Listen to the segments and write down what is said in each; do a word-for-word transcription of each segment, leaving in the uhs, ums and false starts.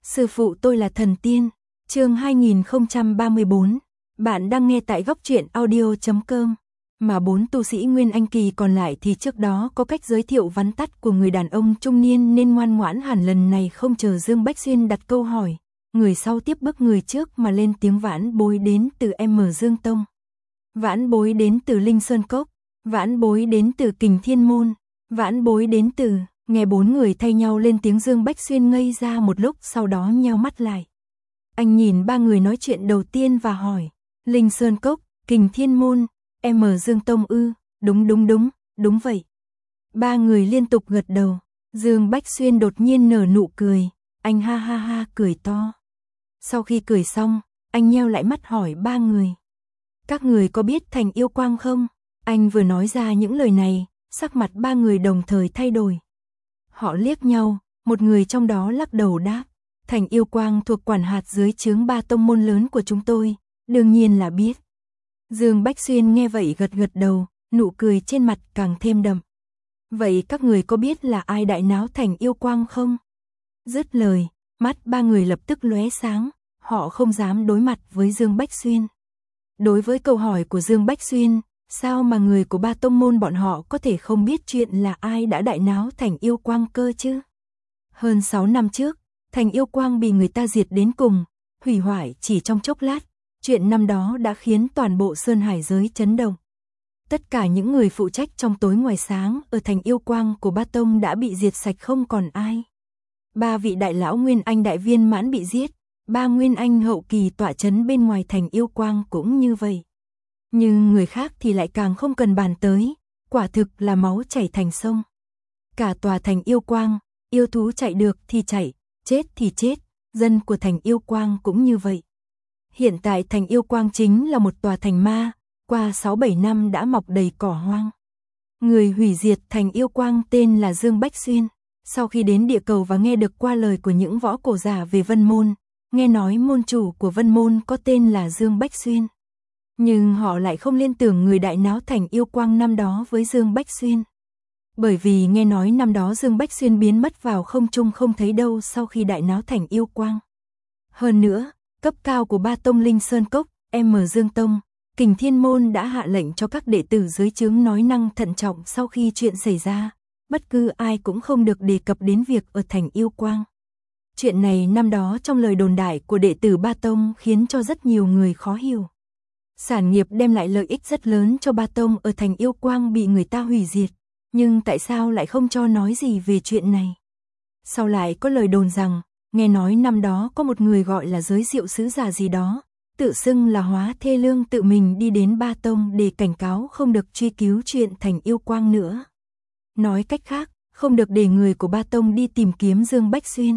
Sư phụ tôi là thần tiên. Chương hai nghìn không trăm ba mươi bốn. Bạn đang nghe tại góc truyện audio chấm com. Mà bốn tu sĩ Nguyên Anh kỳ còn lại thì trước đó có cách giới thiệu vắn tắt của người đàn ông trung niên nên ngoan ngoãn hẳn, lần này không chờ Dương Bách Xuyên đặt câu hỏi, người sau tiếp bước người trước mà lên tiếng. Vãn bối đến từ M Dương Tông. Vãn bối đến từ Linh Sơn Cốc. Vãn bối đến từ Kình Thiên Môn. Vãn bối đến từ... Nghe bốn người thay nhau lên tiếng, Dương Bách Xuyên ngây ra một lúc, sau đó nheo mắt lại. Anh nhìn ba người nói chuyện đầu tiên và hỏi, Linh Sơn Cốc, Kình Thiên Môn, M Dương Tông ư? Đúng đúng đúng, đúng vậy. Ba người liên tục gật đầu. Dương Bách Xuyên đột nhiên nở nụ cười, anh ha ha ha cười to. Sau khi cười xong, anh nheo lại mắt hỏi ba người, các người có biết Thành Yêu Quang không? Anh vừa nói ra những lời này, sắc mặt ba người đồng thời thay đổi. Họ liếc nhau, một người trong đó lắc đầu đáp, Thành Yêu Quang thuộc quản hạt dưới trướng ba tông môn lớn của chúng tôi, đương nhiên là biết. Dương Bách Xuyên nghe vậy gật gật đầu, nụ cười trên mặt càng thêm đậm. Vậy các người có biết là ai đại náo Thành Yêu Quang không? Dứt lời, mắt ba người lập tức lóe sáng, họ không dám đối mặt với Dương Bách Xuyên. Đối với câu hỏi của Dương Bách Xuyên, sao mà người của ba tông môn bọn họ có thể không biết chuyện là ai đã đại náo Thành Yêu Quang cơ chứ? Hơn sáu năm trước, Thành Yêu Quang bị người ta diệt đến cùng, hủy hoại chỉ trong chốc lát. Chuyện năm đó đã khiến toàn bộ Sơn Hải giới chấn động. Tất cả những người phụ trách trong tối ngoài sáng ở Thành Yêu Quang của ba tông đã bị diệt sạch, không còn ai. Ba vị đại lão Nguyên Anh đại viên mãn bị giết, ba Nguyên Anh hậu kỳ tọa chấn bên ngoài Thành Yêu Quang cũng như vậy. Nhưng người khác thì lại càng không cần bàn tới, quả thực là máu chảy thành sông. Cả tòa Thành Yêu Quang, yêu thú chạy được thì chạy, chết thì chết, dân của Thành Yêu Quang cũng như vậy. Hiện tại Thành Yêu Quang chính là một tòa thành ma, qua sáu bảy năm đã mọc đầy cỏ hoang. Người hủy diệt Thành Yêu Quang tên là Dương Bách Xuyên. Sau khi đến địa cầu và nghe được qua lời của những võ cổ giả về Vân Môn, nghe nói môn chủ của Vân Môn có tên là Dương Bách Xuyên. Nhưng họ lại không liên tưởng người đại náo Thành Yêu Quang năm đó với Dương Bách Xuyên. Bởi vì nghe nói năm đó Dương Bách Xuyên biến mất vào không trung không thấy đâu sau khi đại náo Thành Yêu Quang. Hơn nữa, cấp cao của ba tông Linh Sơn Cốc, M Dương Tông, Kình Thiên Môn đã hạ lệnh cho các đệ tử dưới trướng nói năng thận trọng sau khi chuyện xảy ra. Bất cứ ai cũng không được đề cập đến việc ở Thành Yêu Quang. Chuyện này năm đó trong lời đồn đại của đệ tử ba tông khiến cho rất nhiều người khó hiểu. Sản nghiệp đem lại lợi ích rất lớn cho ba tông ở Thành Yêu Quang bị người ta hủy diệt, nhưng tại sao lại không cho nói gì về chuyện này? Sau lại có lời đồn rằng, nghe nói năm đó có một người gọi là giới diệu sứ giả gì đó, tự xưng là Hóa Thê Lương tự mình đi đến ba tông để cảnh cáo không được truy cứu chuyện Thành Yêu Quang nữa. Nói cách khác, không được để người của ba tông đi tìm kiếm Dương Bách Xuyên.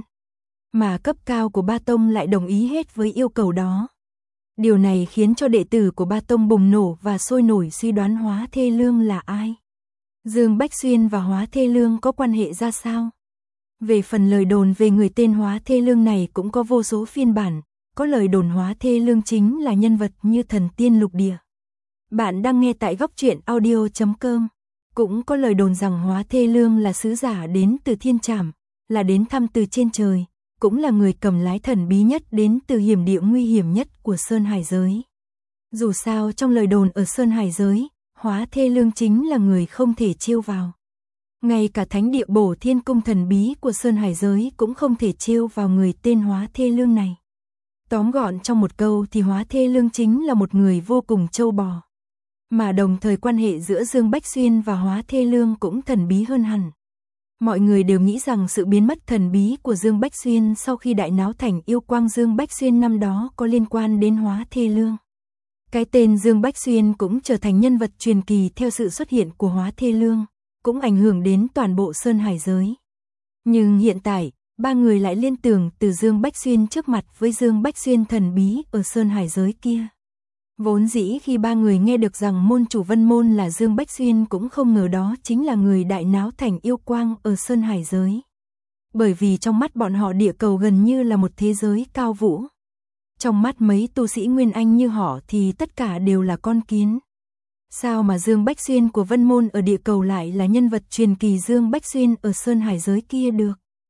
Mà cấp cao của ba tông lại đồng ý hết với yêu cầu đó. Điều này khiến cho đệ tử của ba tông bùng nổ và sôi nổi suy đoán Hóa Thê Lương là ai. Dương Bách Xuyên và Hóa Thê Lương có quan hệ ra sao? Về phần lời đồn về người tên Hóa Thê Lương này cũng có vô số phiên bản. Có lời đồn Hóa Thê Lương chính là nhân vật như thần tiên lục địa. Bạn đang nghe tại góc truyện audio chấm com. Cũng có lời đồn rằng Hóa Thê Lương là sứ giả đến từ Thiên Trảm, là đến thăm từ trên trời, cũng là người cầm lái thần bí nhất đến từ hiểm địa nguy hiểm nhất của Sơn Hải giới. Dù sao trong lời đồn ở Sơn Hải giới, Hóa Thê Lương chính là người không thể trêu vào. Ngay cả thánh địa Bổ Thiên Cung thần bí của Sơn Hải giới cũng không thể trêu vào người tên Hóa Thê Lương này. Tóm gọn trong một câu thì Hóa Thê Lương chính là một người vô cùng trâu bò. Mà đồng thời quan hệ giữa Dương Bách Xuyên và Hóa Thê Lương cũng thần bí hơn hẳn. Mọi người đều nghĩ rằng sự biến mất thần bí của Dương Bách Xuyên sau khi đại náo Thành Yêu Quang Dương Bách Xuyên năm đó có liên quan đến Hóa Thê Lương. Cái tên Dương Bách Xuyên cũng trở thành nhân vật truyền kỳ theo sự xuất hiện của Hóa Thê Lương, cũng ảnh hưởng đến toàn bộ Sơn Hải giới. Nhưng hiện tại, ba người lại liên tưởng từ Dương Bách Xuyên trước mặt với Dương Bách Xuyên thần bí ở Sơn Hải giới kia. Vốn dĩ khi ba người nghe được rằng môn chủ Vân Môn là Dương Bách Xuyên cũng không ngờ đó chính là người đại náo Thành Yêu Quang ở Sơn Hải giới. Bởi vì trong mắt bọn họ địa cầu gần như là một thế giới cao vũ. Trong mắt mấy tu sĩ Nguyên Anh như họ thì tất cả đều là con kiến. Sao mà Dương Bách Xuyên của Vân Môn ở địa cầu lại là nhân vật truyền kỳ Dương Bách Xuyên ở Sơn Hải giới kia được?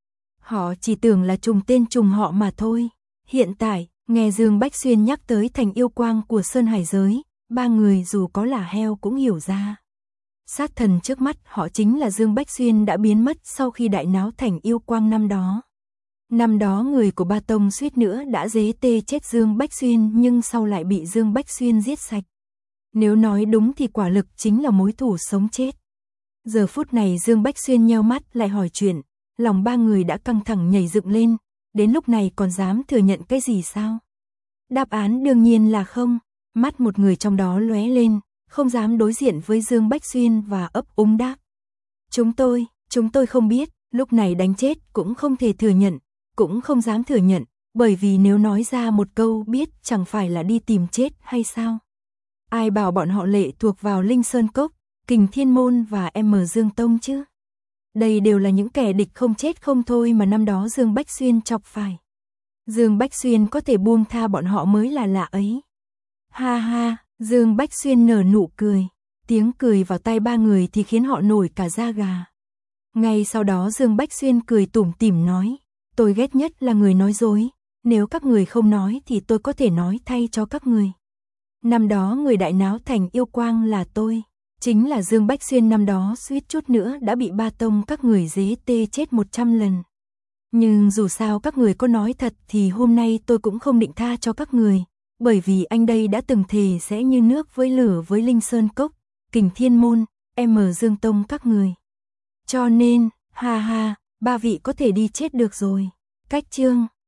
Họ chỉ tưởng là trùng tên trùng họ mà thôi. Hiện tại, nghe Dương Bách Xuyên nhắc tới thành yêu quang của Sơn Hải giới, ba người dù có là heo cũng hiểu ra. Sát thần trước mắt họ chính là Dương Bách Xuyên đã biến mất sau khi đại náo thành yêu quang năm đó. Năm đó người của Ba Tông suýt nữa đã dế tê chết Dương Bách Xuyên nhưng sau lại bị Dương Bách Xuyên giết sạch. Nếu nói đúng thì quả lực chính là mối thù sống chết. Giờ phút này Dương Bách Xuyên nheo mắt lại hỏi chuyện, lòng ba người đã căng thẳng nhảy dựng lên, đến lúc này còn dám thừa nhận cái gì sao? Đáp án đương nhiên là không, mắt một người trong đó lóe lên, không dám đối diện với Dương Bách Xuyên và ấp úng đáp. Chúng tôi, chúng tôi không biết, lúc này đánh chết cũng không thể thừa nhận, cũng không dám thừa nhận, bởi vì nếu nói ra một câu biết chẳng phải là đi tìm chết hay sao? Ai bảo bọn họ lệ thuộc vào Linh Sơn Cốc, Kình Thiên Môn và M Dương Tông chứ? Đây đều là những kẻ địch không chết không thôi mà năm đó Dương Bách Xuyên chọc phải. Dương Bách Xuyên có thể buông tha bọn họ mới là lạ ấy. Ha ha, Dương Bách Xuyên nở nụ cười, tiếng cười vào tai ba người thì khiến họ nổi cả da gà. Ngay sau đó Dương Bách Xuyên cười tủm tỉm nói, tôi ghét nhất là người nói dối, nếu các người không nói thì tôi có thể nói thay cho các người. Năm đó người đại náo thành yêu quang là tôi, chính là Dương Bách Xuyên năm đó suýt chút nữa đã bị Ba Tông các người dế tê chết một trăm lần. Nhưng dù sao các người có nói thật thì hôm nay tôi cũng không định tha cho các người, bởi vì anh đây đã từng thề sẽ như nước với lửa với Linh Sơn Cốc, Kình Thiên Môn, M Dương Tông các người. Cho nên, ha ha, ba vị có thể đi chết được rồi. Cách chương